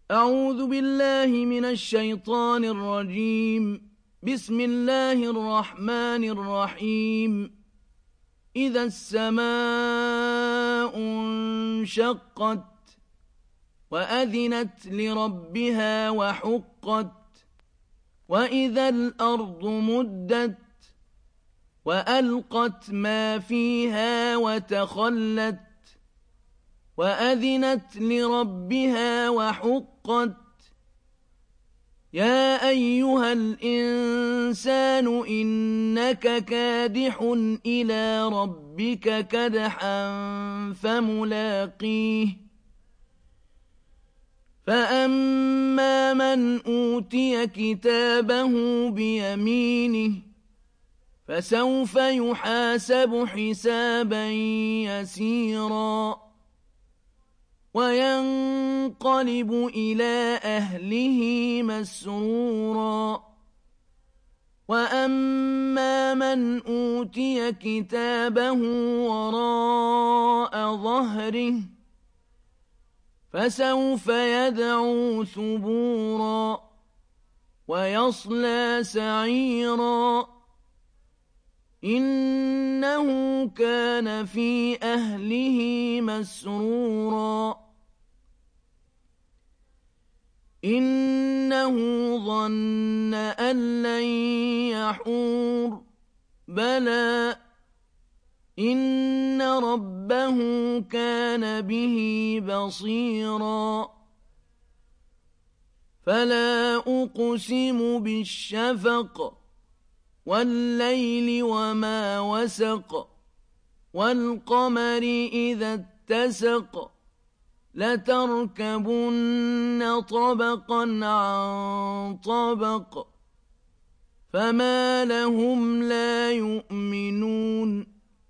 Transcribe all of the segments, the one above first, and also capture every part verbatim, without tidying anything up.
أعوذ بالله من الشيطان الرجيم. بسم الله الرحمن الرحيم. إذا السماء انشقت وأذنت لربها وحقت وإذا الأرض مدت وألقت ما فيها وتخلت وأذنت لربها وحقت يا أيها الإنسان إنك كادح إلى ربك كدحا فملاقيه فأما من أوتي كتابه بيمينه فسوف يحاسب حسابا يسيرا وينقلب إلى أهله مسرورا وأما من أوتي كتابه وراء ظهره فسوف يدعو ثبورا ويصلى سعيرا إنه كان في أهله مسرورا إنه ظن أن لن يحور بلى إن ربه كان به بصيرا فلا أقسم بالشفق والليل وما وسق والقمر إذا اتسق لتركبن طبقا عن طبق فما لهم لا يؤمنون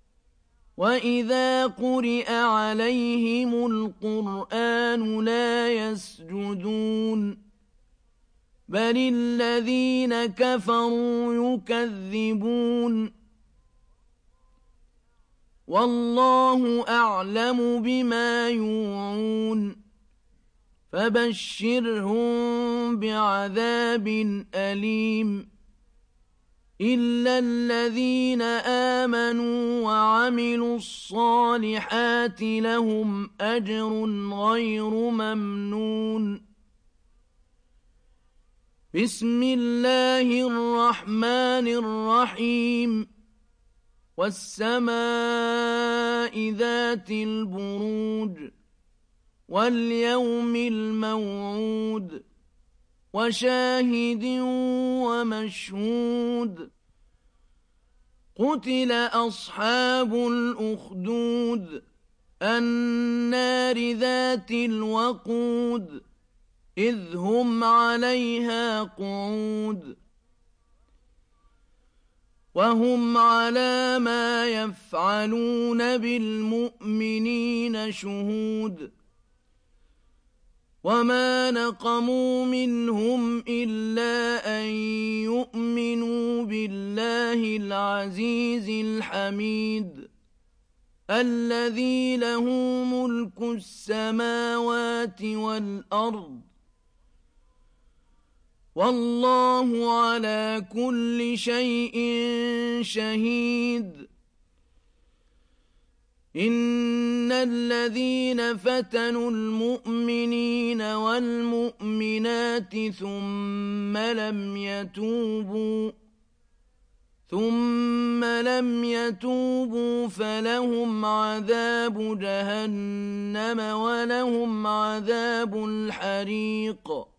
وإذا قرئ عليهم القرآن لا يسجدون بل الذين كفروا يكذبون والله أعلم بما يوعون فبشرهم بعذاب أليم إلا الذين آمنوا وعملوا الصالحات لهم أجر غير ممنون بسم الله الرحمن الرحيم والسماء ذات البروج واليوم الموعود وشاهد ومشهود قتل أصحاب الأخدود النار ذات الوقود إذ هم عليها قعود وهم على ما يفعلون بالمؤمنين شهود وما نقموا منهم إلا أن يؤمنوا بالله العزيز الحميد الذي له ملك السماوات والأرض والله على كل شيء شهيد إن الذين فتنوا المؤمنين والمؤمنات ثم لم يتوبوا ثم لم يتوبوا فلهم عذاب جهنم ولهم عذاب الحريق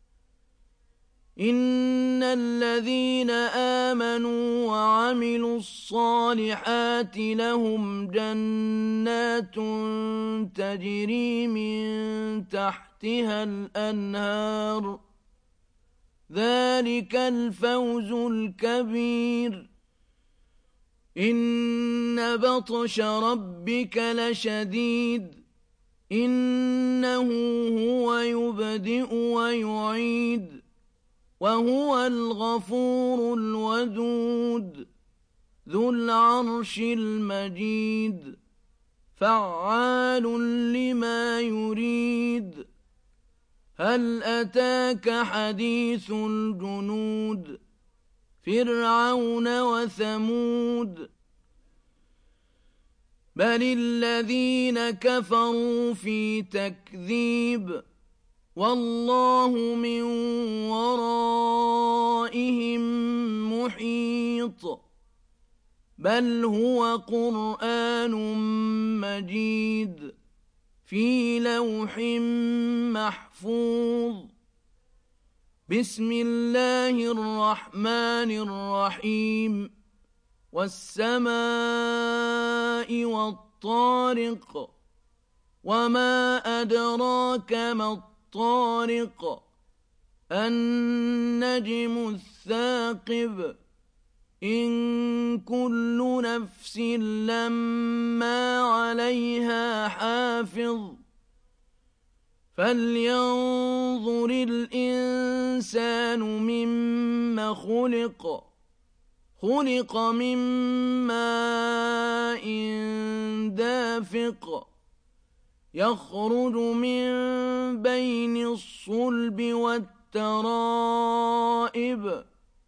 إن الذين آمنوا وعملوا الصالحات لهم جنات تجري من تحتها الأنهار ذلك الفوز الكبير إن بطش ربك لشديد إنه هو يبدئ ويعيد وهو الغفور الودود ذو العرش المجيد فعال لما يريد هل أتاك حديث الجنود فرعون وثمود بل الذين كفروا في تكذيب والله من ورائهم محيط بل هو قرآن مجيد في لوح محفوظ بسم الله الرحمن الرحيم والسماء والطارق وما أدراك ما الطارق النجم الثاقب إن كل نفس لما عليها حافظ فلينظر الإنسان مما خلق خلق من ماء دافق يخرج من بين الصلب والترائب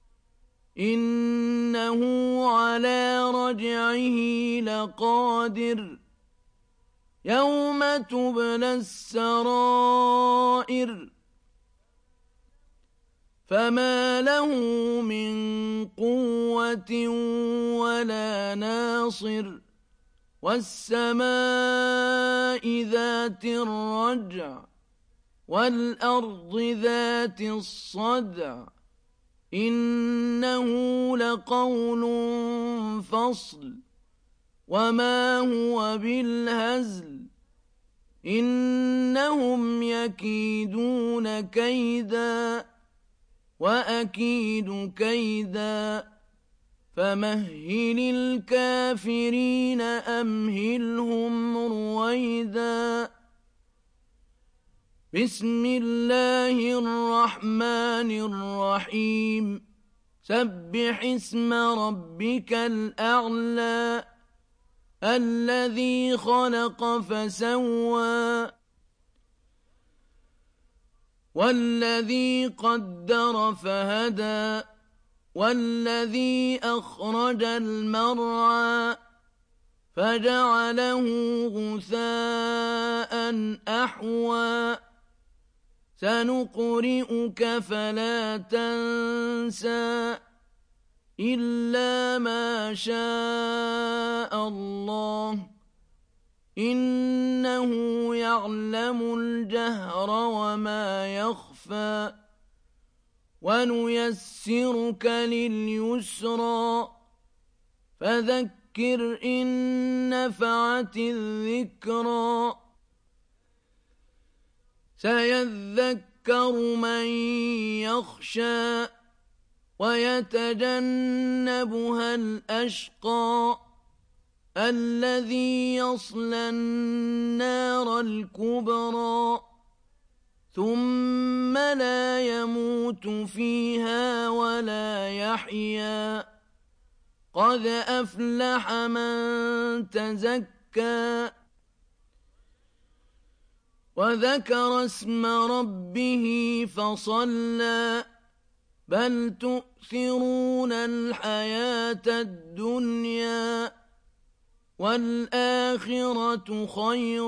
إنه على رجعه لقادر يوم تبلى السرائر فما له من قوة ولا ناصر والسماء ذات الرجع والأرض ذات الصدع إنه لقول فصل وما هو بالهزل إنهم يكيدون كيدا وأكيد كيدا فمهل الكافرين أمهلهم رويدا بسم الله الرحمن الرحيم سبح اسم ربك الأعلى الذي خلق فسوى والذي قدر فهدى والذي أخرج المرعى فجعله غثاء أحوى سنقرئك فلا تنسى إلا ما شاء الله إنه يعلم الجهر وما يخفى ونيسرك لليسرى فذكر إن نفعت الذكرى سيذكر من يخشى ويتجنبها الأشقى الذي يصلى النار الكبرى ثم لا يموت فيها ولا يحيا قد أفلح من تزكى وذكر اسم ربه فصلى بل تؤثرون الحياة الدنيا والآخرة خير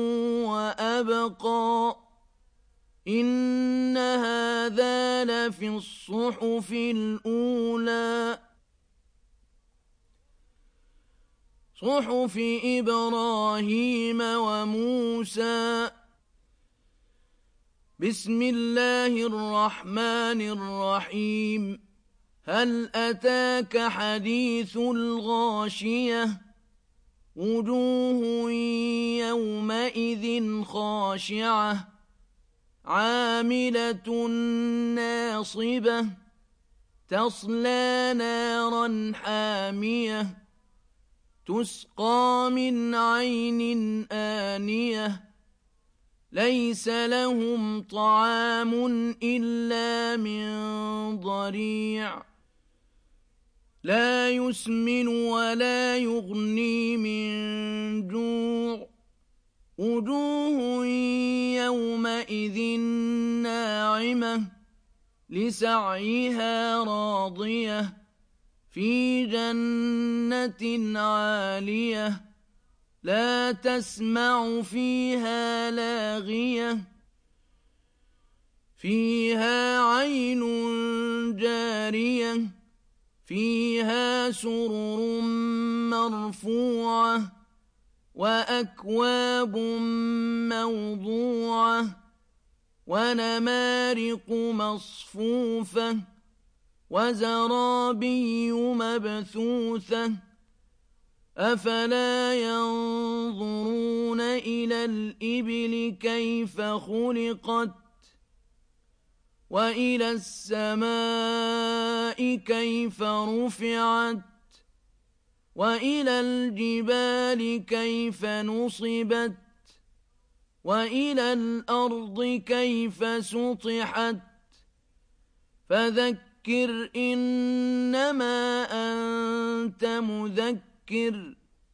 وأبقى إن هذا لفي الصحف الأولى صحف إبراهيم وموسى بسم الله الرحمن الرحيم هل أتاك حديث الغاشية وجوه يومئذ خاشعة عاملة ناصبة تصلى نارا حامية تسقى من عين آنية ليس لهم طعام إلا من ضريع لا يسمن ولا يغني من جوع وجوه يومئذ ناعمة لسعيها راضية في جنة عالية لا تسمع فيها لاغية فيها عين جارية فيها سرر مرفوعة وأكواب موضوعة ونمارق مصفوفة وزرابي مبثوثة أفلا ينظرون إلى الإبل كيف خلقت وإلى السماء كيف رفعت وإلى الجبال كيف نصبت وإلى الأرض كيف سطحت فذكر إنما أنت مذكر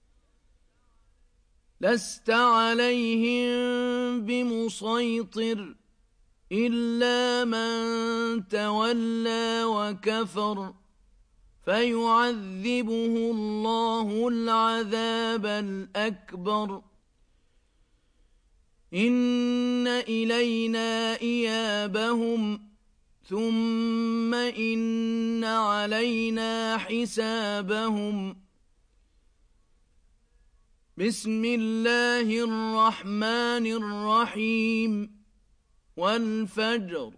لست عليهم بمسيطر إلا من تولى وكفر فيعذبه الله العذاب الأكبر إن إلينا إيابهم ثم إن علينا حسابهم بسم الله الرحمن الرحيم والفجر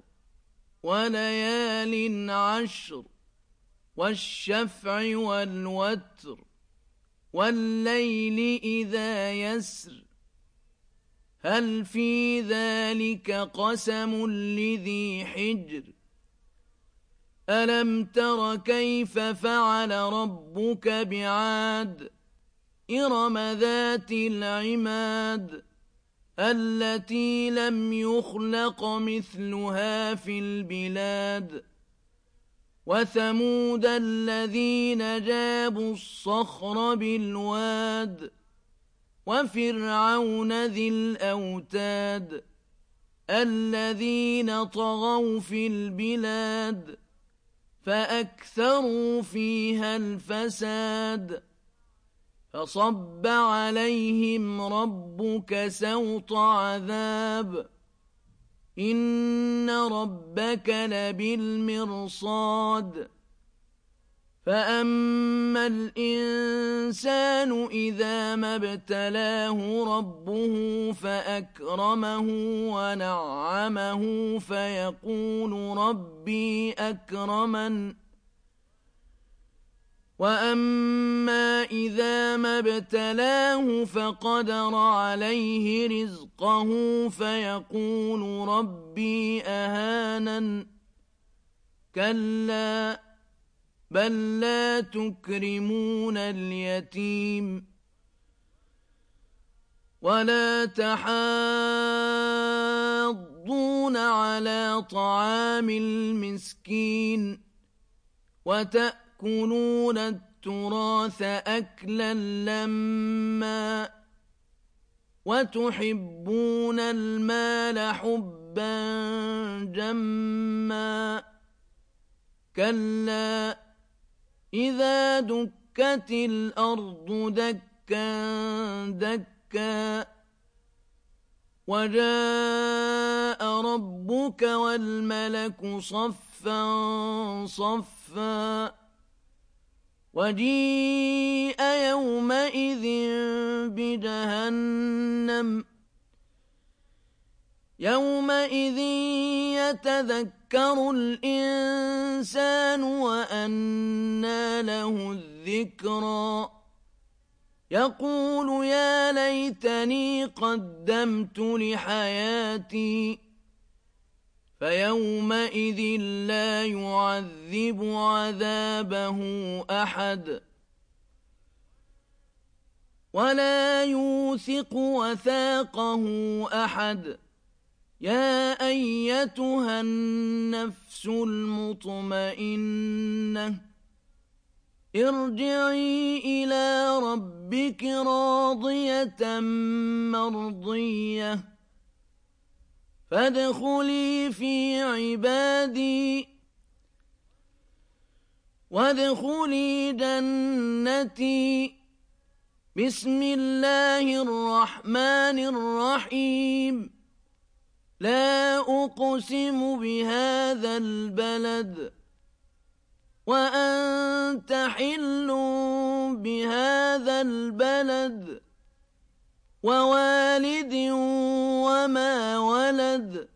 وليال عشر والشفع والوتر والليل إذا يسر هل في ذلك قسم لذي حجر ألم تر كيف فعل ربك بعاد إرم ذات العماد التي لم يخلق مثلها في البلاد وثمود الذين جابوا الصخر بالواد وفرعون ذي الأوتاد الذين طغوا في البلاد فأكثروا فيها الفساد فصب عليهم ربك سوط عذاب إن ربك لبالمرصاد فأما الإنسان إذا ما ابتلاه ربه فأكرمه ونعمه فيقول ربي أكرمن وأما إذا ما ابتلاه فقدر عليه رزقه فيقول ربي أهانن كلا بل لا تكرمون اليتيم ولا تحاضون على طعام المسكين وتأكلون التراث أكلا لما وتحبون المال حبا جما كلا إذا دكت الأرض دكا دكا وجاء ربك والملك صفا صفا وجيء يومئذ بجهنم يومئذ يتذكر الإنسان وأنى له الذكرى يقول يا ليتني قدمت لحياتي فيومئذ لا يعذب عذابه أحد ولا يوثق وثاقه أحد يا أيتها النفس المطمئنة ارجعي إلى ربك راضية مرضية فادخلي في عبادي وادخلي جنتي. بسم الله الرحمن الرحيم. لا أقسم بهذا البلد وأنت حل بهذا البلد ووالد وما ولد.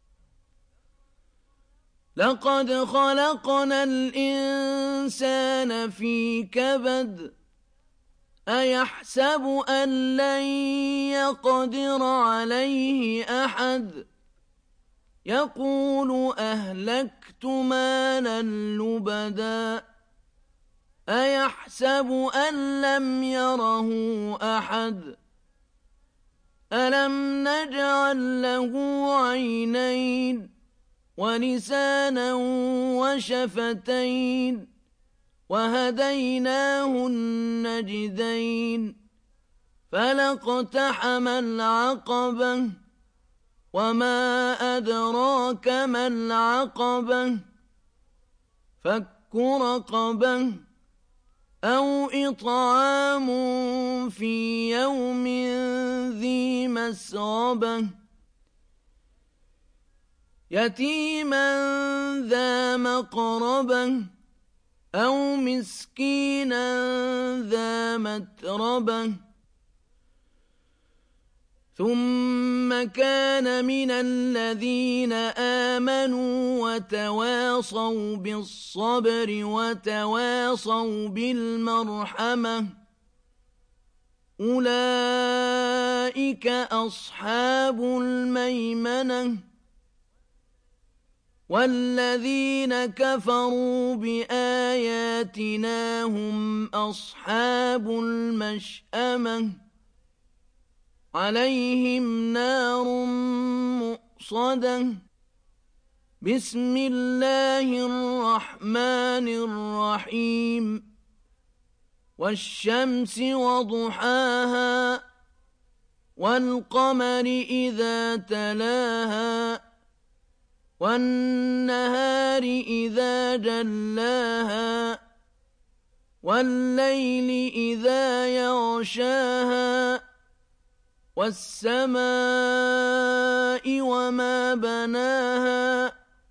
لقد خلقنا الإنسان في كبد. أيحسب أن لن يقدر عليه أحد. يقول أهلكت مالا لبدا. أيحسب أن لم يره أحد. ألم نجعل له عينين ولسانا وشفتين وهديناه النجدين. فلاقتحم العقبة وما أدراك ما العقبة. فك رقبة أو إطعام في يوم ذي مسغبة يتيما ذا مقربة أو مسكينا ذا متربة. ثم كان من الذين آمنوا وتواصوا بالصبر وتواصوا بالمرحمة أولئك أصحاب الميمنة. والذين كفروا بآياتنا هم أصحاب المشأمة عليهم نار مؤصدة. بسم الله الرحمن الرحيم. والشمس وضحاها والقمر إذا تلاها والنهار إذا جلاها والليل إذا يغشاها والسماء وما بناها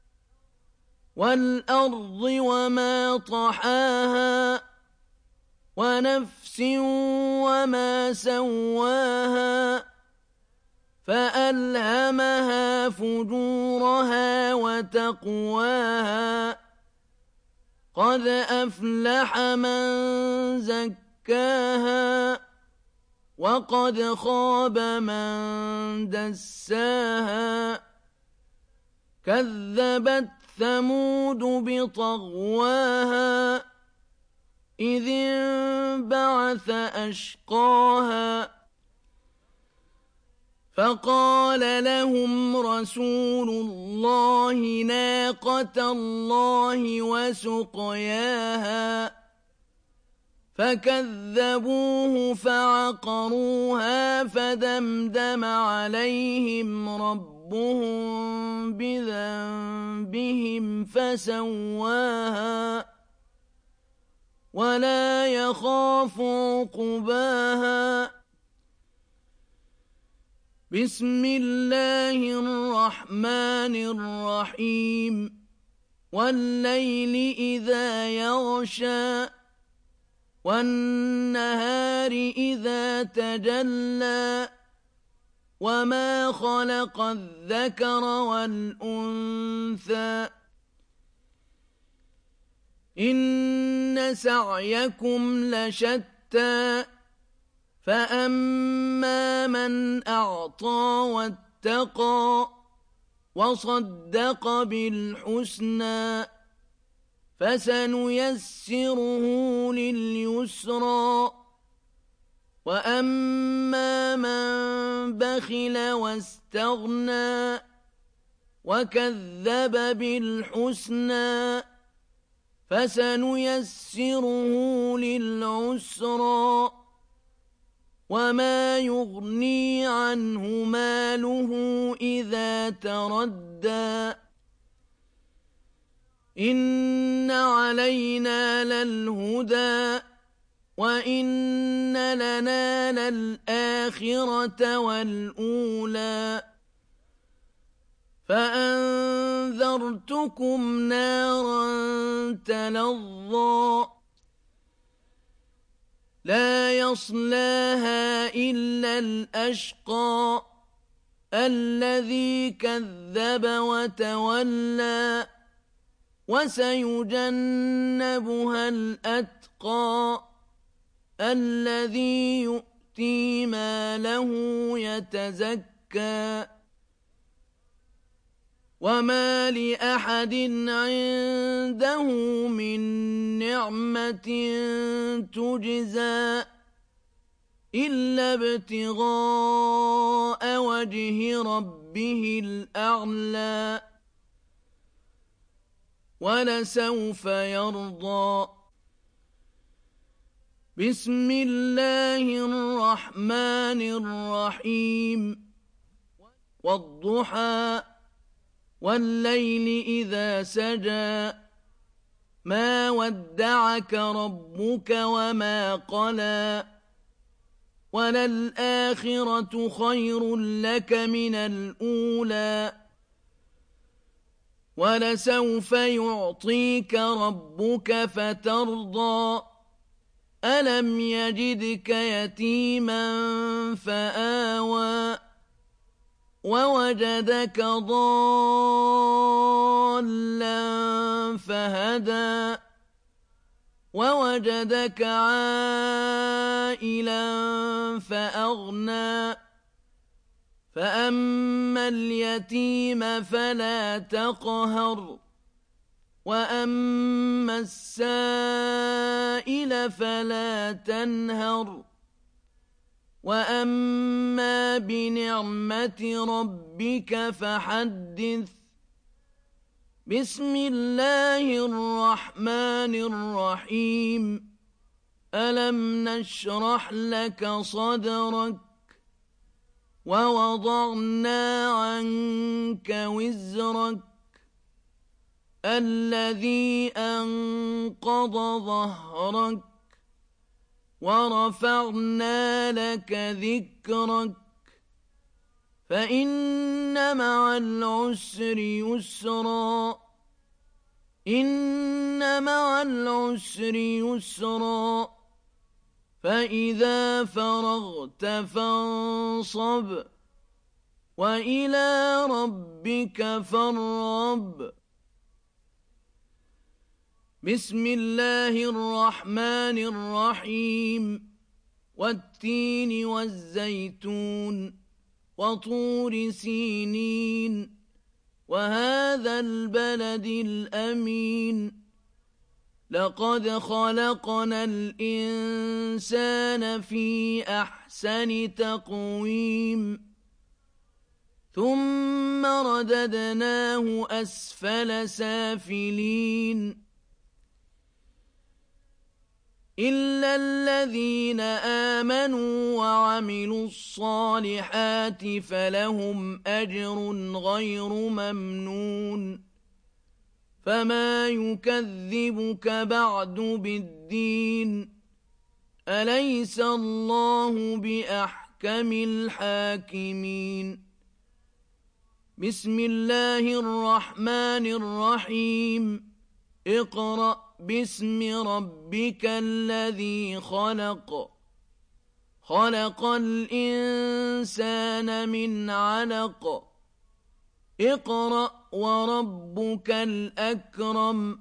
والأرض وما طحاها ونفس وما سواها فألهمها فجورها وتقواها. قد أفلح من زكاها وقد خاب من دساها. كذبت ثمود بطغواها إذ انبعث أشقاها فقال لهم رسول الله ناقة الله وسقياها فكذبوه فعقروها فدمدم عليهم ربهم بذنبهم فسواها ولا يخاف عقباها. بسم الله الرحمن الرحيم. والليل إذا يغشى والنهار إذا تجلى وما خلق الذكر والأنثى إن سعيكم لشتى. فأما من أعطى واتقى وصدق بالحسنى فسنيسره لليسرى. وأما من بخل واستغنى وكذب بالحسنى فسنيسره للعسرى. وما يغني عنه ماله إذا تردى إن علينا للهدى وإن لنا للآخرة والأولى فأنذرتكم نارا تلظى لا يصلاها إلا الأشقى الذي كذب وتولى وسيجنبها الأتقى الذي يؤتي ماله يتزكى وما لأحد عنده من نعمة تجزى إلا ابتغاء وجه ربه الأعلى ولسوف يرضى بسم الله الرحمن الرحيم والضحى والليل إذا سجى ما ودعك ربك وما قلى وللآخرة خير لك من الأولى ولسوف يعطيك ربك فترضى ألم يجدك يتيما فآوى ووجدك ضالا فهدى ووجدك عائلا فأغنى فأما اليتيم فلا تقهر وأما السائل فلا تنهر وأما بنعمة ربك فحدث بسم الله الرحمن الرحيم ألم نشرح لك صدرك ووضعنا عنك وزرك الذي أنقض ظهرك ورفعنا لك ذكرك فإن مع العسر يسرا إن مع العسر يسرا فإذا فرغت فانصب وإلى ربك فارغب بسم الله الرحمن الرحيم والتين والزيتون وطور سينين وهذا البلد الأمين لقد خلقنا الإنسان في أحسن تقويم ثم رددناه أسفل سافلين إلا الذين آمنوا وعملوا الصالحات فلهم أجر غير ممنون فما يكذبك بعد بالدين أليس الله بأحكم الحاكمين بسم الله الرحمن الرحيم اقرأ باسم ربك الذي خلق خلق الإنسان من علق اقرأ وربك الأكرم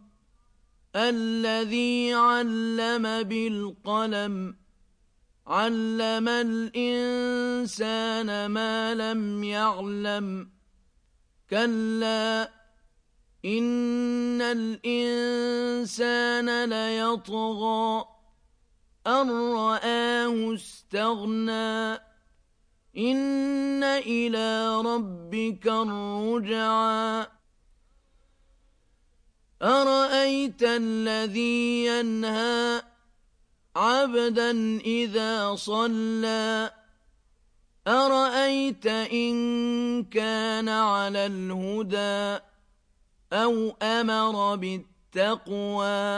الذي علم بالقلم علم الإنسان ما لم يعلم كلا إن الإنسان ليطغى أن رآه استغنى إن إلى ربك الرجعى أرأيت الذي ينهى عبدا إذا صلى أرأيت إن كان على الهدى أو أمر بالتقوى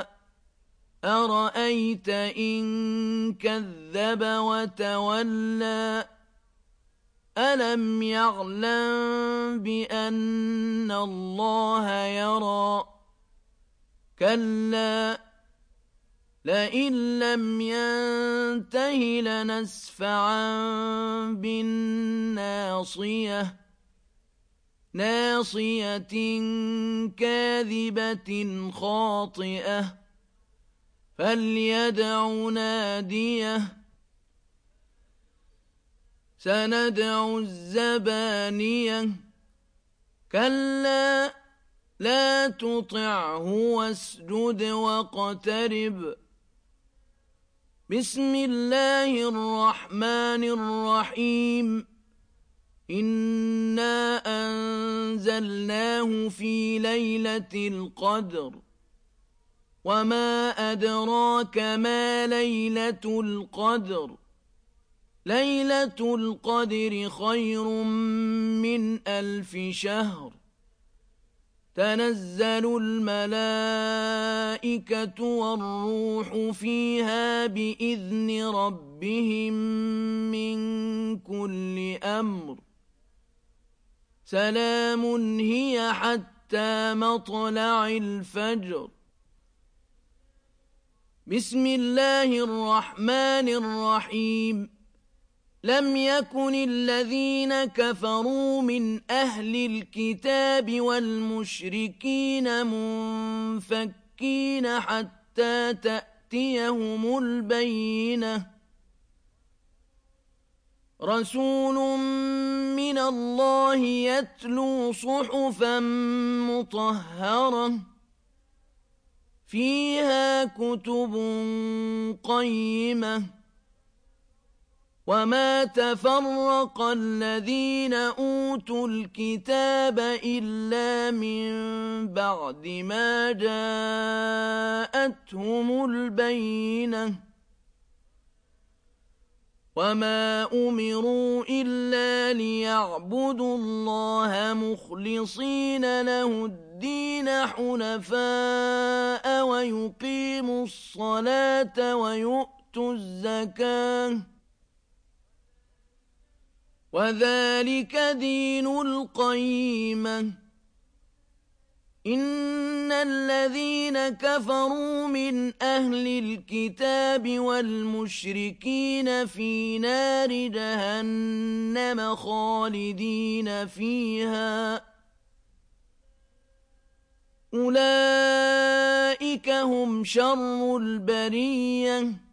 أرأيت إن كذب وتولى ألم يعلم بأن الله يرى كلا لئن لم ينته لنسفعا بالناصية ناصية كاذبة خاطئة فليدع ناديه سندع الزبانية كلا لا تطعه واسجد واقترب بسم الله الرحمن الرحيم إنا أنزلناه في ليلة القدر وما أدراك ما ليلة القدر ليلة القدر خير من ألف شهر تنزل الملائكة والروح فيها بإذن ربهم من كل أمر سلام هي حتى مطلع الفجر بسم الله الرحمن الرحيم لم يكن الذين كفروا من أهل الكتاب والمشركين منفكين حتى تأتيهم البينة رسول من الله يتلو صحفا مطهرة فيها كتب قيمة وما تفرق الذين أوتوا الكتاب إلا من بعد ما جاءتهم البينة وما أمروا إلا ليعبدوا الله مخلصين له الدين حنفاء ويقيموا الصلاة ويؤتوا الزكاة وذلك دين القيمة إن الذين كفروا من أهل الكتاب والمشركين في نار جهنم خالدين فيها أولئك هم شر البرية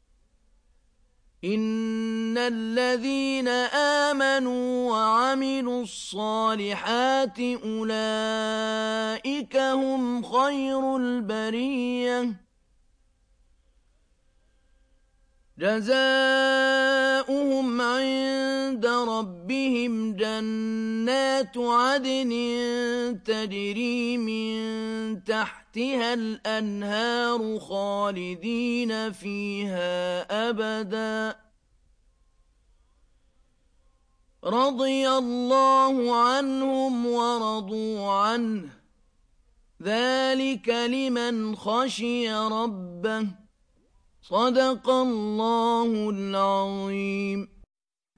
إن الذين آمنوا وعملوا الصالحات أولئك هم خير البرية جزاؤهم عند ربهم جنات عدن تجري من تحتها الأنهار خالدين فيها أبدا رضي الله عنهم ورضوا عنه ذلك لمن خشي ربه صدق الله العظيم